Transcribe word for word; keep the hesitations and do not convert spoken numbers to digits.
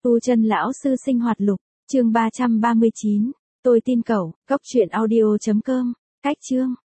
Tu Chân Lão Sư Sinh Hoạt Lục, chương ba trăm ba mươi chín, tôi tin cậu, cốc truyện audio chấm com, cách chương.